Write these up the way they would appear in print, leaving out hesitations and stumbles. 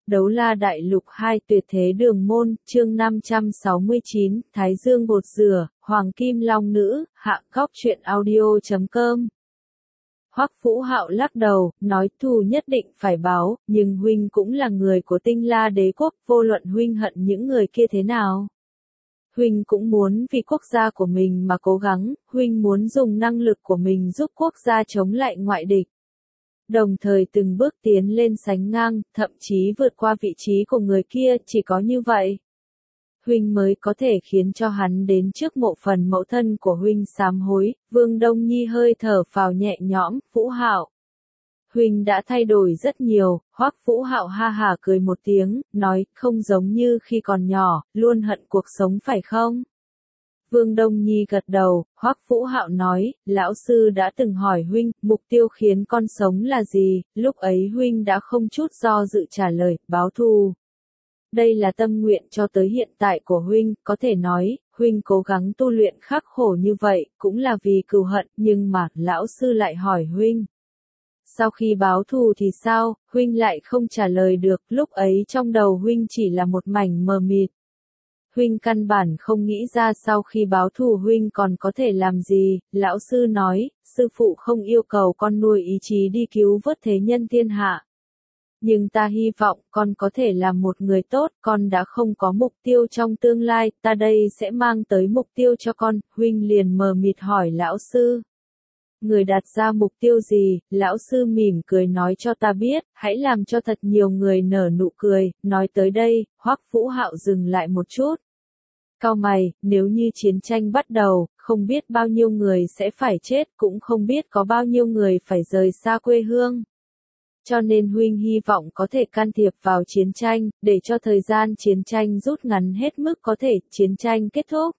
Đấu La Đại Lục 2 Tuyệt Thế Đường Môn, chương 569, Thái Dương bột dừa, Hoàng Kim Long Nữ, Hạ Cóc truyện audio.com. Hoắc Vũ Hạo lắc đầu, nói thù nhất định phải báo, nhưng huynh cũng là người của Tinh La Đế quốc, vô luận huynh hận những người kia thế nào. Huynh cũng muốn vì quốc gia của mình mà cố gắng, huynh muốn dùng năng lực của mình giúp quốc gia chống lại ngoại địch. Đồng thời từng bước tiến lên sánh ngang, thậm chí vượt qua vị trí của người kia, chỉ có như vậy. Huynh mới có thể khiến cho hắn đến trước mộ phần mẫu thân của huynh sám hối. Vương Đông Nhi hơi thở phào nhẹ nhõm, Vũ Hạo. Huynh đã thay đổi rất nhiều. Hoắc Vũ Hạo ha hả cười một tiếng, nói, không giống như khi còn nhỏ, luôn hận cuộc sống phải không? Vương Đông Nhi gật đầu. Hoắc Vũ Hạo nói, lão sư đã từng hỏi huynh, mục tiêu khiến con sống là gì, lúc ấy huynh đã không chút do dự trả lời, báo thù. Đây là tâm nguyện cho tới hiện tại của huynh, có thể nói, huynh cố gắng tu luyện khắc khổ như vậy, cũng là vì cừu hận, nhưng mà, lão sư lại hỏi huynh. Sau khi báo thù thì sao, huynh lại không trả lời được, lúc ấy trong đầu huynh chỉ là một mảnh mờ mịt. Huynh căn bản không nghĩ ra sau khi báo thù huynh còn có thể làm gì, lão sư nói, sư phụ không yêu cầu con nuôi ý chí đi cứu vớt thế nhân thiên hạ. Nhưng ta hy vọng con có thể làm một người tốt, con đã không có mục tiêu trong tương lai, ta đây sẽ mang tới mục tiêu cho con, huynh liền mờ mịt hỏi lão sư. Người đặt ra mục tiêu gì, lão sư mỉm cười nói cho ta biết, hãy làm cho thật nhiều người nở nụ cười, nói tới đây, Hoắc Vũ Hạo dừng lại một chút. Cau mày, nếu như chiến tranh bắt đầu, không biết bao nhiêu người sẽ phải chết, cũng không biết có bao nhiêu người phải rời xa quê hương. Cho nên huynh hy vọng có thể can thiệp vào chiến tranh, để cho thời gian chiến tranh rút ngắn hết mức có thể, chiến tranh kết thúc.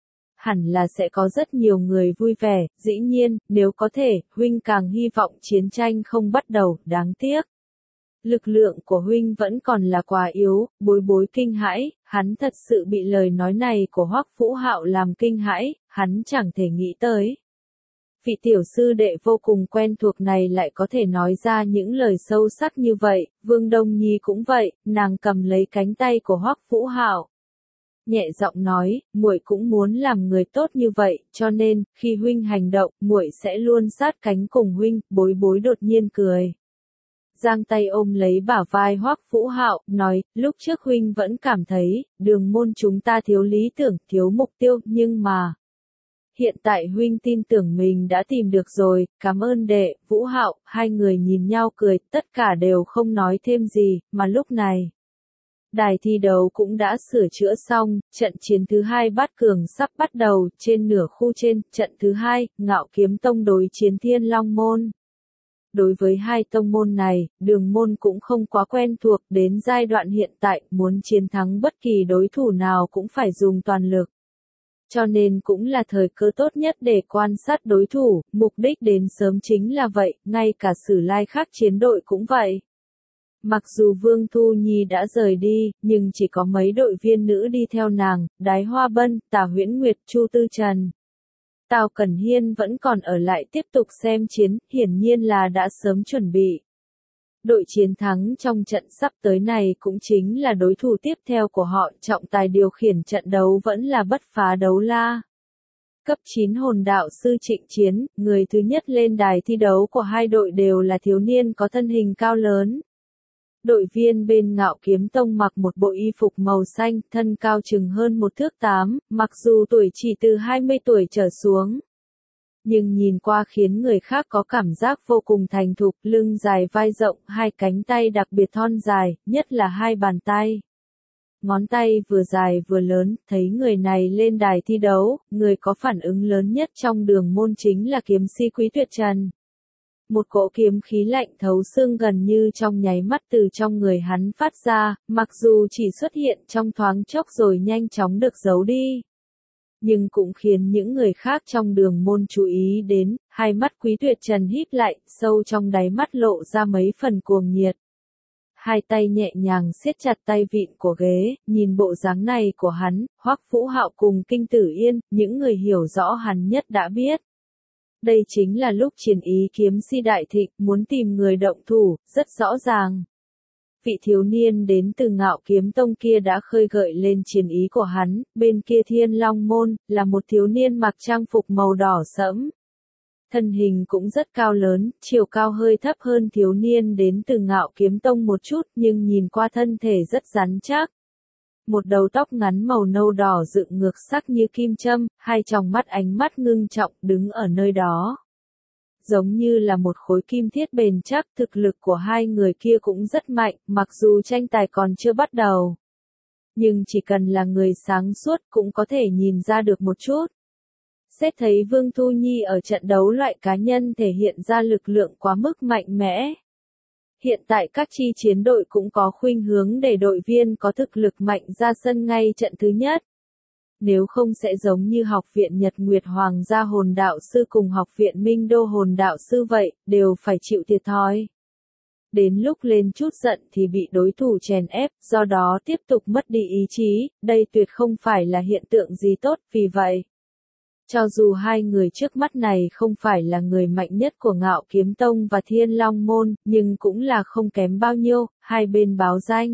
Hẳn là sẽ có rất nhiều người vui vẻ, dĩ nhiên, nếu có thể, huynh càng hy vọng chiến tranh không bắt đầu, đáng tiếc. Lực lượng của huynh vẫn còn là quá yếu, bối bối kinh hãi, hắn thật sự bị lời nói này của Hoắc Vũ Hạo làm kinh hãi, hắn chẳng thể nghĩ tới. Vị tiểu sư đệ vô cùng quen thuộc này lại có thể nói ra những lời sâu sắc như vậy, Vương Đông Nhi cũng vậy, nàng cầm lấy cánh tay của Hoắc Vũ Hạo. Nhẹ giọng nói, muội cũng muốn làm người tốt như vậy, cho nên, khi huynh hành động, muội sẽ luôn sát cánh cùng huynh, bối bối đột nhiên cười. Giang tay ôm lấy bả vai Hoắc Vũ Hạo, nói, lúc trước huynh vẫn cảm thấy, đường môn chúng ta thiếu lý tưởng, thiếu mục tiêu, nhưng mà... Hiện tại huynh tin tưởng mình đã tìm được rồi, cảm ơn đệ, Vũ Hạo, hai người nhìn nhau cười, tất cả đều không nói thêm gì, mà lúc này. Đài thi đấu cũng đã sửa chữa xong, trận chiến thứ hai bát cường sắp bắt đầu, trên nửa khu trên, trận thứ hai, Ngạo Kiếm Tông đối chiến Thiên Long Môn. Đối với hai tông môn này, Đường môn cũng không quá quen thuộc, đến giai đoạn hiện tại, muốn chiến thắng bất kỳ đối thủ nào cũng phải dùng toàn lực. Cho nên cũng là thời cơ tốt nhất để quan sát đối thủ, mục đích đến sớm chính là vậy, ngay cả Sử Lai khác chiến đội cũng vậy. Mặc dù Vương Thu Nhi đã rời đi, nhưng chỉ có mấy đội viên nữ đi theo nàng, Đái Hoa Bân, Tả Huyễn Nguyệt, Chu Tư Trần. Tào Cẩn Hiên vẫn còn ở lại tiếp tục xem chiến, hiển nhiên là đã sớm chuẩn bị. Đội chiến thắng trong trận sắp tới này cũng chính là đối thủ tiếp theo của họ, trọng tài điều khiển trận đấu vẫn là Bất Phá Đấu La. Cấp 9 hồn đạo sư Trịnh Chiến, người thứ nhất lên đài thi đấu của hai đội đều là thiếu niên có thân hình cao lớn. Đội viên bên Ngạo Kiếm Tông mặc một bộ y phục màu xanh, thân cao chừng hơn 1 thước 8, mặc dù tuổi chỉ từ 20 tuổi trở xuống. Nhưng nhìn qua khiến người khác có cảm giác vô cùng thành thục, lưng dài vai rộng, hai cánh tay đặc biệt thon dài, nhất là hai bàn tay. Ngón tay vừa dài vừa lớn, thấy người này lên đài thi đấu, người có phản ứng lớn nhất trong Đường môn chính là kiếm si Quý Tuyệt Trần. Một cỗ kiếm khí lạnh thấu xương gần như trong nháy mắt từ trong người hắn phát ra, mặc dù chỉ xuất hiện trong thoáng chốc rồi nhanh chóng được giấu đi. Nhưng cũng khiến những người khác trong Đường môn chú ý đến, hai mắt Quý Tuyệt Trần híp lại, sâu trong đáy mắt lộ ra mấy phần cuồng nhiệt. Hai tay nhẹ nhàng siết chặt tay vịn của ghế, nhìn bộ dáng này của hắn, Hoắc Vũ Hạo cùng Kinh Tử Yên, những người hiểu rõ hắn nhất đã biết. Đây chính là lúc chiến ý kiếm si đại thịnh, muốn tìm người động thủ, rất rõ ràng. vị thiếu niên đến từ Ngạo Kiếm Tông kia đã khơi gợi lên chiến ý của hắn, bên kia Thiên Long Môn, là một thiếu niên mặc trang phục màu đỏ sẫm. Thân hình cũng rất cao lớn, chiều cao hơi thấp hơn thiếu niên đến từ Ngạo Kiếm Tông một chút nhưng nhìn qua thân thể rất rắn chắc. Một đầu tóc ngắn màu nâu đỏ dựng ngược sắc như kim châm, hai tròng mắt ánh mắt ngưng trọng đứng ở nơi đó. Giống như là một khối kim thiết bền chắc, thực lực của hai người kia cũng rất mạnh, mặc dù tranh tài còn chưa bắt đầu. Nhưng chỉ cần là người sáng suốt cũng có thể nhìn ra được một chút. Xét thấy Vương Thu Nhi ở trận đấu loại cá nhân thể hiện ra lực lượng quá mức mạnh mẽ. Hiện tại các chi chiến đội cũng có khuynh hướng để đội viên có thực lực mạnh ra sân ngay trận thứ nhất. Nếu không sẽ giống như học viện Nhật Nguyệt Hoàng gia hồn đạo sư cùng học viện Minh Đô hồn đạo sư vậy, đều phải chịu thiệt thòi. Đến lúc lên chút giận thì bị đối thủ chèn ép, do đó tiếp tục mất đi ý chí, đây tuyệt không phải là hiện tượng gì tốt, vì vậy. Cho dù hai người trước mắt này không phải là người mạnh nhất của Ngạo Kiếm Tông và Thiên Long Môn, nhưng cũng là không kém bao nhiêu, hai bên báo danh.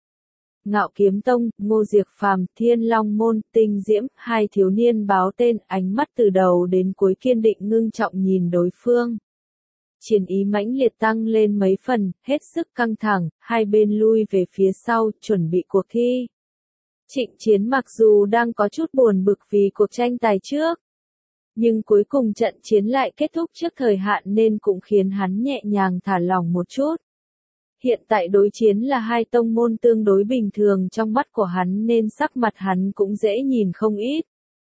Ngạo Kiếm Tông, Ngô Diệc Phàm, Thiên Long Môn, Tinh Diễm, hai thiếu niên báo tên, ánh mắt từ đầu đến cuối kiên định ngưng trọng nhìn đối phương. Chiến ý mãnh liệt tăng lên mấy phần, hết sức căng thẳng, hai bên lui về phía sau, chuẩn bị cuộc thi. Trịnh Chiến mặc dù đang có chút buồn bực vì cuộc tranh tài trước, nhưng cuối cùng trận chiến lại kết thúc trước thời hạn nên cũng khiến hắn nhẹ nhàng thả lỏng một chút. Hiện tại đối chiến là hai tông môn tương đối bình thường trong mắt của hắn nên sắc mặt hắn cũng dễ nhìn không ít.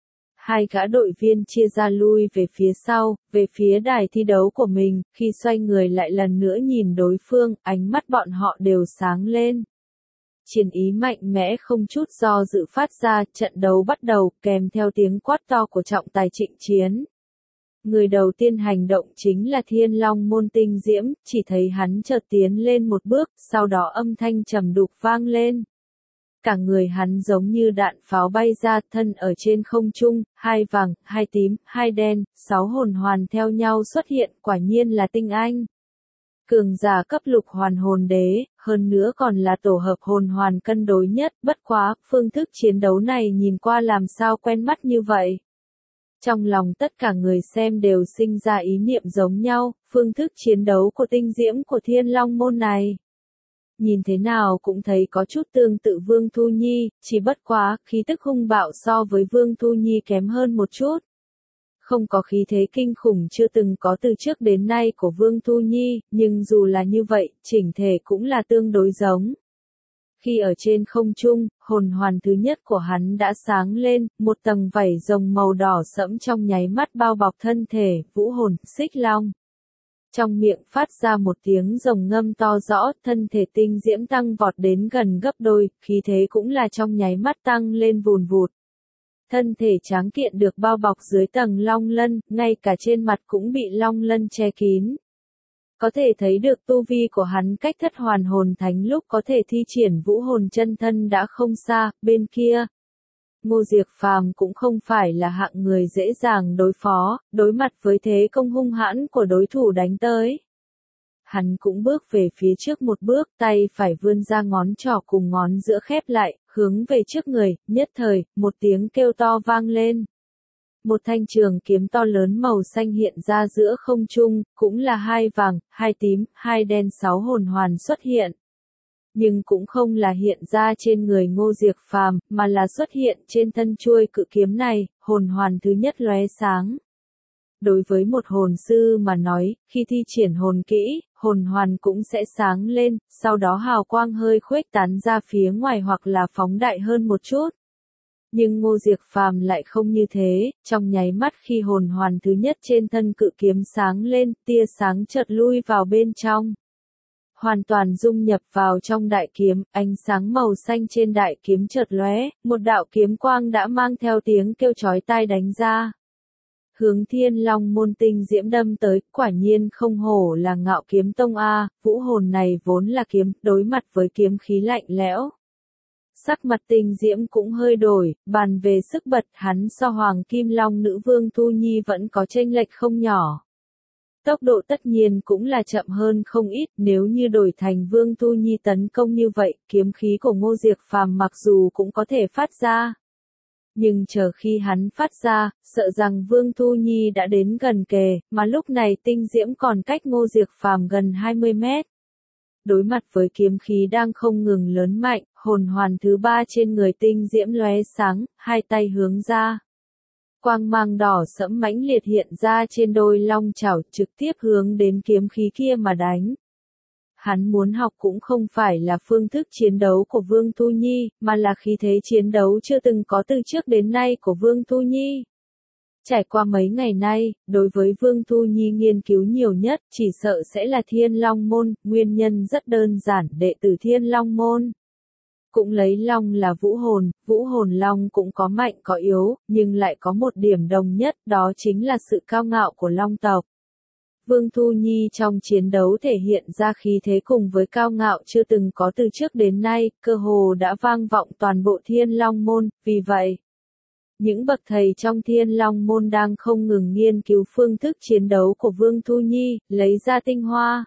Hai gã đội viên chia ra lui về phía sau, về phía đài thi đấu của mình, khi xoay người lại lần nữa nhìn đối phương, ánh mắt bọn họ đều sáng lên. Chiến ý mạnh mẽ không chút do dự phát ra, trận đấu bắt đầu, kèm theo tiếng quát to của trọng tài Trịnh Chiến. Người đầu tiên hành động chính là Thiên Long Môn Tinh Diễm, chỉ thấy hắn chợt tiến lên một bước, sau đó âm thanh trầm đục vang lên. Cả người hắn giống như đạn pháo bay ra, thân ở trên không trung, hai vàng, hai tím, hai đen, 6 hồn hoàn theo nhau xuất hiện, quả nhiên là tinh anh. Cường giả cấp lục hoàn hồn đế, hơn nữa còn là tổ hợp hồn hoàn cân đối nhất, bất quá, phương thức chiến đấu này nhìn qua làm sao quen mắt như vậy. Trong lòng tất cả người xem đều sinh ra ý niệm giống nhau, phương thức chiến đấu của Tinh Diễm của Thiên Long Môn này. Nhìn thế nào cũng thấy có chút tương tự Vương Thu Nhi, chỉ bất quá, khí tức hung bạo so với Vương Thu Nhi kém hơn một chút. Không có khí thế kinh khủng chưa từng có từ trước đến nay của Vương Thu Nhi, nhưng dù là như vậy, chỉnh thể cũng là tương đối giống. Khi ở trên không trung, hồn hoàn thứ nhất của hắn đã sáng lên, một tầng vảy rồng màu đỏ sẫm trong nháy mắt bao bọc thân thể, vũ hồn, xích long. Trong miệng phát ra một tiếng rồng ngâm to rõ, thân thể Tinh Diễm tăng vọt đến gần gấp đôi, khí thế cũng là trong nháy mắt tăng lên vùn vụt. Thân thể tráng kiện được bao bọc dưới tầng long lân, ngay cả trên mặt cũng bị long lân che kín. Có thể thấy được tu vi của hắn cách thất hoàn hồn thánh lúc có thể thi triển vũ hồn chân thân đã không xa, bên kia. Ngô Diệc Phàm cũng không phải là hạng người dễ dàng đối phó, đối mặt với thế công hung hãn của đối thủ đánh tới. Hắn cũng bước về phía trước một bước, tay phải vươn ra ngón trỏ cùng ngón giữa khép lại, hướng về trước người, nhất thời, một tiếng kêu to vang lên. Một thanh trường kiếm to lớn màu xanh hiện ra giữa không trung, cũng là hai vàng, hai tím, hai đen 6 hồn hoàn xuất hiện. Nhưng cũng không là hiện ra trên người Ngô Diệc Phàm, mà là xuất hiện trên thân chuôi cự kiếm này, hồn hoàn thứ nhất lóe sáng. Đối với một hồn sư mà nói, khi thi triển hồn kỹ, hồn hoàn cũng sẽ sáng lên, sau đó hào quang hơi khuếch tán ra phía ngoài hoặc là phóng đại hơn một chút. Nhưng Ngô Diệc Phàm lại không như thế, trong nháy mắt khi hồn hoàn thứ nhất trên thân cự kiếm sáng lên, tia sáng chợt lui vào bên trong. Hoàn toàn dung nhập vào trong đại kiếm, ánh sáng màu xanh trên đại kiếm chợt lóe, một đạo kiếm quang đã mang theo tiếng kêu chói tai đánh ra. Hướng Thiên Long Môn Tinh Diễm đâm tới, quả nhiên không hổ là Ngạo Kiếm Tông A, vũ hồn này vốn là kiếm, đối mặt với kiếm khí lạnh lẽo. Sắc mặt Tinh Diễm cũng hơi đổi, bàn về sức bật hắn so Hoàng Kim Long Nữ Vương Thu Nhi vẫn có chênh lệch không nhỏ. Tốc độ tất nhiên cũng là chậm hơn không ít, nếu như đổi thành Vương Thu Nhi tấn công như vậy, kiếm khí của Ngô Diệc Phàm mặc dù cũng có thể phát ra. Nhưng chờ khi hắn phát ra, sợ rằng Vương Thu Nhi đã đến gần kề, mà lúc này tinh diễm còn cách Ngô Diệc Phàm gần 20 mét. Đối mặt với kiếm khí đang không ngừng lớn mạnh, hồn hoàn thứ ba trên người tinh diễm lóe sáng, hai tay hướng ra. Quang mang đỏ sẫm mãnh liệt hiện ra trên đôi long chảo trực tiếp hướng đến kiếm khí kia mà đánh. Hắn muốn học cũng không phải là phương thức chiến đấu của Vương Thu Nhi, mà là khí thế chiến đấu chưa từng có từ trước đến nay của Vương Thu Nhi. Trải qua mấy ngày nay, đối với Vương Thu Nhi nghiên cứu nhiều nhất, chỉ sợ sẽ là Thiên Long Môn, nguyên nhân rất đơn giản, đệ tử Thiên Long Môn. Cũng lấy long là vũ hồn long cũng có mạnh có yếu, nhưng lại có một điểm đồng nhất, đó chính là sự cao ngạo của long tộc. Vương Thu Nhi trong chiến đấu thể hiện ra khí thế cùng với cao ngạo chưa từng có từ trước đến nay, cơ hồ đã vang vọng toàn bộ Thiên Long Môn, vì vậy, những bậc thầy trong Thiên Long Môn đang không ngừng nghiên cứu phương thức chiến đấu của Vương Thu Nhi, lấy ra tinh hoa.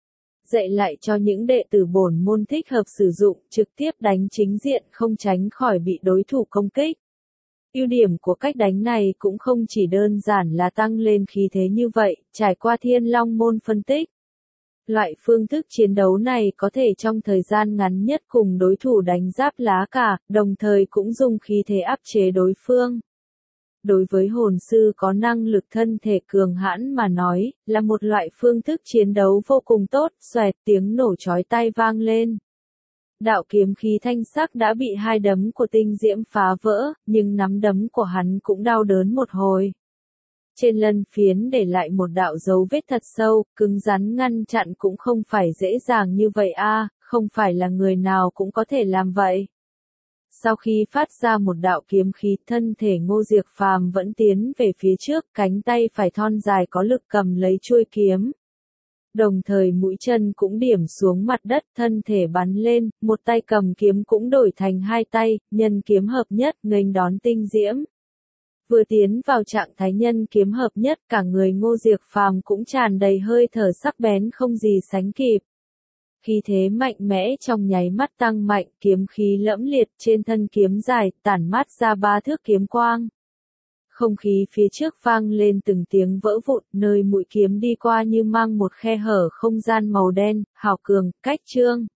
Dạy lại cho những đệ tử bổn môn thích hợp sử dụng, trực tiếp đánh chính diện không tránh khỏi bị đối thủ công kích. Ưu điểm của cách đánh này cũng không chỉ đơn giản là tăng lên khí thế như vậy, trải qua Thiên Long Môn phân tích. Loại phương thức chiến đấu này có thể trong thời gian ngắn nhất cùng đối thủ đánh giáp lá cả, đồng thời cũng dùng khí thế áp chế đối phương. Đối với hồn sư có năng lực thân thể cường hãn mà nói, là một loại phương thức chiến đấu vô cùng tốt, xoẹt tiếng nổ chói tai vang lên. Đạo kiếm khí thanh sắc đã bị hai đấm của tinh diễm phá vỡ, nhưng nắm đấm của hắn cũng đau đớn một hồi. Trên lân phiến để lại một đạo dấu vết thật sâu, cứng rắn ngăn chặn cũng không phải dễ dàng như vậy không phải là người nào cũng có thể làm vậy. Sau khi phát ra một đạo kiếm khí, thân thể Ngô Diệc Phàm vẫn tiến về phía trước, cánh tay phải thon dài có lực cầm lấy chuôi kiếm. Đồng thời mũi chân cũng điểm xuống mặt đất, thân thể bắn lên, một tay cầm kiếm cũng đổi thành hai tay, nhân kiếm hợp nhất, nghênh đón tinh diễm. Vừa tiến vào trạng thái nhân kiếm hợp nhất, cả người Ngô Diệc Phàm cũng tràn đầy hơi thở sắc bén không gì sánh kịp. Khí thế mạnh mẽ trong nháy mắt tăng mạnh, kiếm khí lẫm liệt trên thân kiếm dài, tản mát ra 3 thước kiếm quang. Không khí phía trước vang lên từng tiếng vỡ vụn, nơi mũi kiếm đi qua như mang một khe hở không gian màu đen, hào cường, cách trương.